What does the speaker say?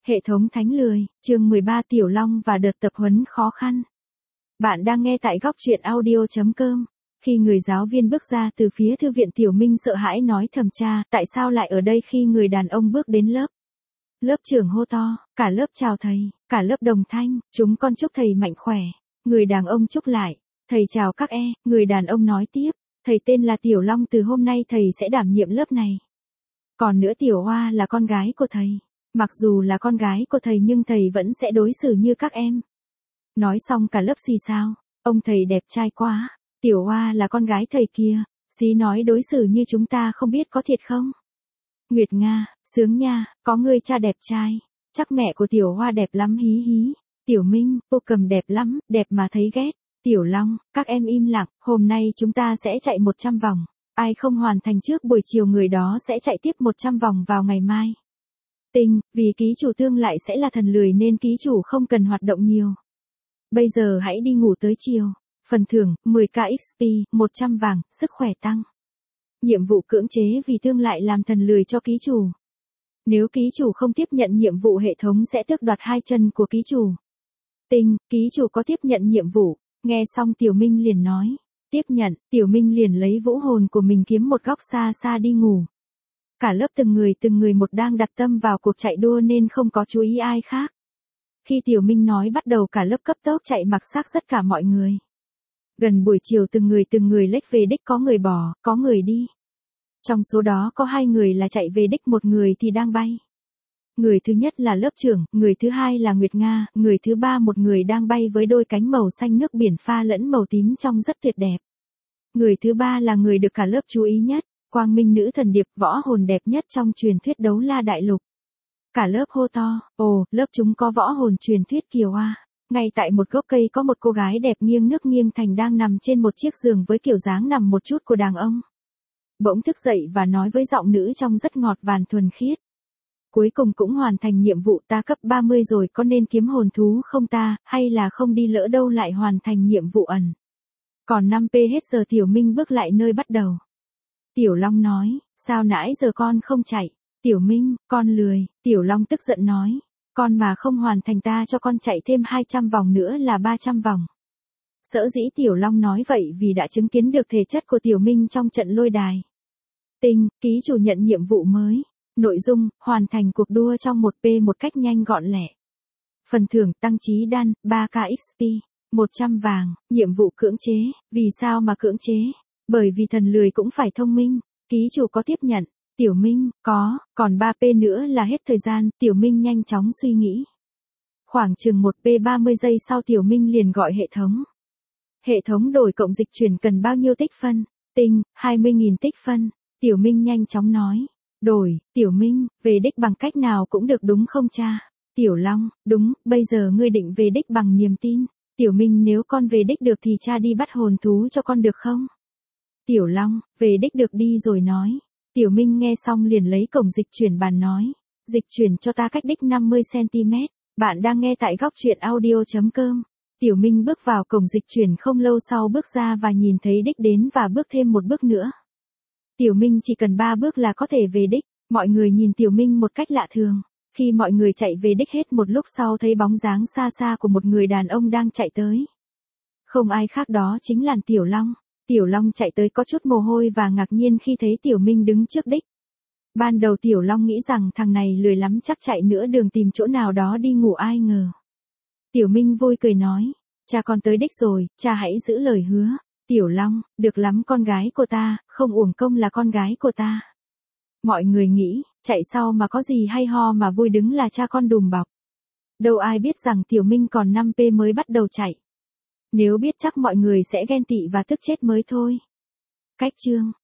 Hệ thống thánh lười, chương 13 Tiểu Long và đợt tập huấn khó khăn. Bạn đang nghe tại góc truyện audio.com. Khi người giáo viên bước ra từ phía thư viện, Tiểu Minh sợ hãi nói thầm: cha, tại sao lại ở đây? Khi người đàn ông bước đến lớp. Lớp trưởng hô to, cả lớp chào thầy, cả lớp đồng thanh, chúng con chúc thầy mạnh khỏe. Người đàn ông chúc lại, thầy chào các em. Người đàn ông nói tiếp, thầy tên là Tiểu Long, từ hôm nay thầy sẽ đảm nhiệm lớp này. Còn nữa, Tiểu Hoa là con gái của thầy. Mặc dù là con gái của thầy nhưng thầy vẫn sẽ đối xử như các em. Nói xong cả lớp xì xào. Ông thầy đẹp trai quá. Tiểu Hoa là con gái thầy kia. Xí nói đối xử như chúng ta không biết có thiệt không? Nguyệt Nga, sướng nha, có người cha đẹp trai. Chắc mẹ của Tiểu Hoa đẹp lắm, hí hí. Tiểu Minh, cô cầm đẹp lắm, đẹp mà thấy ghét. Tiểu Long, các em im lặng, hôm nay chúng ta sẽ chạy 100 vòng. Ai không hoàn thành trước buổi chiều người đó sẽ chạy tiếp 100 vòng vào ngày mai. Tinh, vì ký chủ tương lại sẽ là thần lười nên ký chủ không cần hoạt động nhiều. Bây giờ hãy đi ngủ tới chiều. Phần thưởng, 10k XP, 100 vàng, sức khỏe tăng. Nhiệm vụ cưỡng chế vì tương lại làm thần lười cho ký chủ. Nếu ký chủ không tiếp nhận nhiệm vụ, hệ thống sẽ tước đoạt 2 chân của ký chủ. Tinh, ký chủ có tiếp nhận nhiệm vụ. Nghe xong Tiểu Minh liền nói. Tiếp nhận, Tiểu Minh liền lấy vũ hồn của mình kiếm một góc xa xa đi ngủ. Cả lớp từng người một đang đặt tâm vào cuộc chạy đua nên không có chú ý ai khác. Khi Tiểu Minh nói bắt đầu, cả lớp cấp tốc chạy mặc xác tất cả mọi người. Gần buổi chiều từng người lách về đích, có người bỏ, có người đi. Trong số đó có 2 người là chạy về đích, 1 người thì đang bay. Người thứ nhất là lớp trưởng, người thứ hai là Nguyệt Nga, người thứ ba một người đang bay với đôi cánh màu xanh nước biển pha lẫn màu tím trông rất tuyệt đẹp. Người thứ ba là người được cả lớp chú ý nhất. Quang Minh nữ thần điệp, võ hồn đẹp nhất trong truyền thuyết Đấu La Đại Lục. Cả lớp hô to, ồ, lớp chúng có võ hồn truyền thuyết Kiều Hoa. Ngay tại một gốc cây có một cô gái đẹp nghiêng nước nghiêng thành đang nằm trên một chiếc giường với kiểu dáng nằm một chút của đàn ông. Bỗng thức dậy và nói với giọng nữ trong rất ngọt vàn thuần khiết. Cuối cùng cũng hoàn thành nhiệm vụ, ta cấp 30 rồi, có nên kiếm hồn thú không ta, hay là không đi lỡ đâu lại hoàn thành nhiệm vụ ẩn. Còn 5p hết giờ. Tiểu Minh bước lại nơi bắt đầu. Tiểu Long nói, sao nãy giờ con không chạy? Tiểu Minh, con lười. Tiểu Long tức giận nói, con mà không hoàn thành ta cho con chạy thêm 200 vòng nữa là 300 vòng. Sở dĩ Tiểu Long nói vậy vì đã chứng kiến được thể chất của Tiểu Minh trong trận lôi đài. Tinh, ký chủ nhận nhiệm vụ mới. Nội dung, hoàn thành cuộc đua trong 1p một cách nhanh gọn lẹ. Phần thưởng, tăng trí đan, 3k XP, 100 vàng. Nhiệm vụ cưỡng chế. Vì sao mà cưỡng chế? Bởi vì thần lười cũng phải thông minh. Ký chủ có tiếp nhận? Tiểu Minh, có, còn 3p nữa là hết thời gian. Tiểu Minh nhanh chóng suy nghĩ. Khoảng chừng 1p 30 giây sau Tiểu Minh liền gọi hệ thống. Hệ thống đổi cộng dịch chuyển cần bao nhiêu tích phân? Tinh, 20.000 tích phân. Tiểu Minh nhanh chóng nói. Đổi. Tiểu Minh, về đích bằng cách nào cũng được đúng không cha? Tiểu Long, đúng, bây giờ ngươi định về đích bằng niềm tin. Tiểu Minh, nếu con về đích được thì cha đi bắt hồn thú cho con được không? Tiểu Long, về đích được đi rồi nói. Tiểu Minh nghe xong liền lấy cổng dịch chuyển bàn nói. Dịch chuyển cho ta cách đích 50cm. Bạn đang nghe tại góc truyện audio.com. Tiểu Minh bước vào cổng dịch chuyển không lâu sau bước ra và nhìn thấy đích đến và bước thêm một bước nữa. Tiểu Minh chỉ cần 3 bước là có thể về đích. Mọi người nhìn Tiểu Minh một cách lạ thường. Khi mọi người chạy về đích hết một lúc sau thấy bóng dáng xa xa của một người đàn ông đang chạy tới. Không ai khác đó chính là Tiểu Long. Tiểu Long chạy tới có chút mồ hôi và ngạc nhiên khi thấy Tiểu Minh đứng trước đích. Ban đầu Tiểu Long nghĩ rằng thằng này lười lắm chắc chạy nửa đường tìm chỗ nào đó đi ngủ, ai ngờ. Tiểu Minh vui cười nói, cha con tới đích rồi, cha hãy giữ lời hứa. Tiểu Long, được lắm con gái của ta, không uổng công là con gái của ta. Mọi người nghĩ, chạy sau mà có gì hay ho mà vui, đứng là cha con đùm bọc. Đâu ai biết rằng Tiểu Minh còn 5p mới bắt đầu chạy. Nếu biết chắc mọi người sẽ ghen tị và tức chết mới thôi. Cách chương.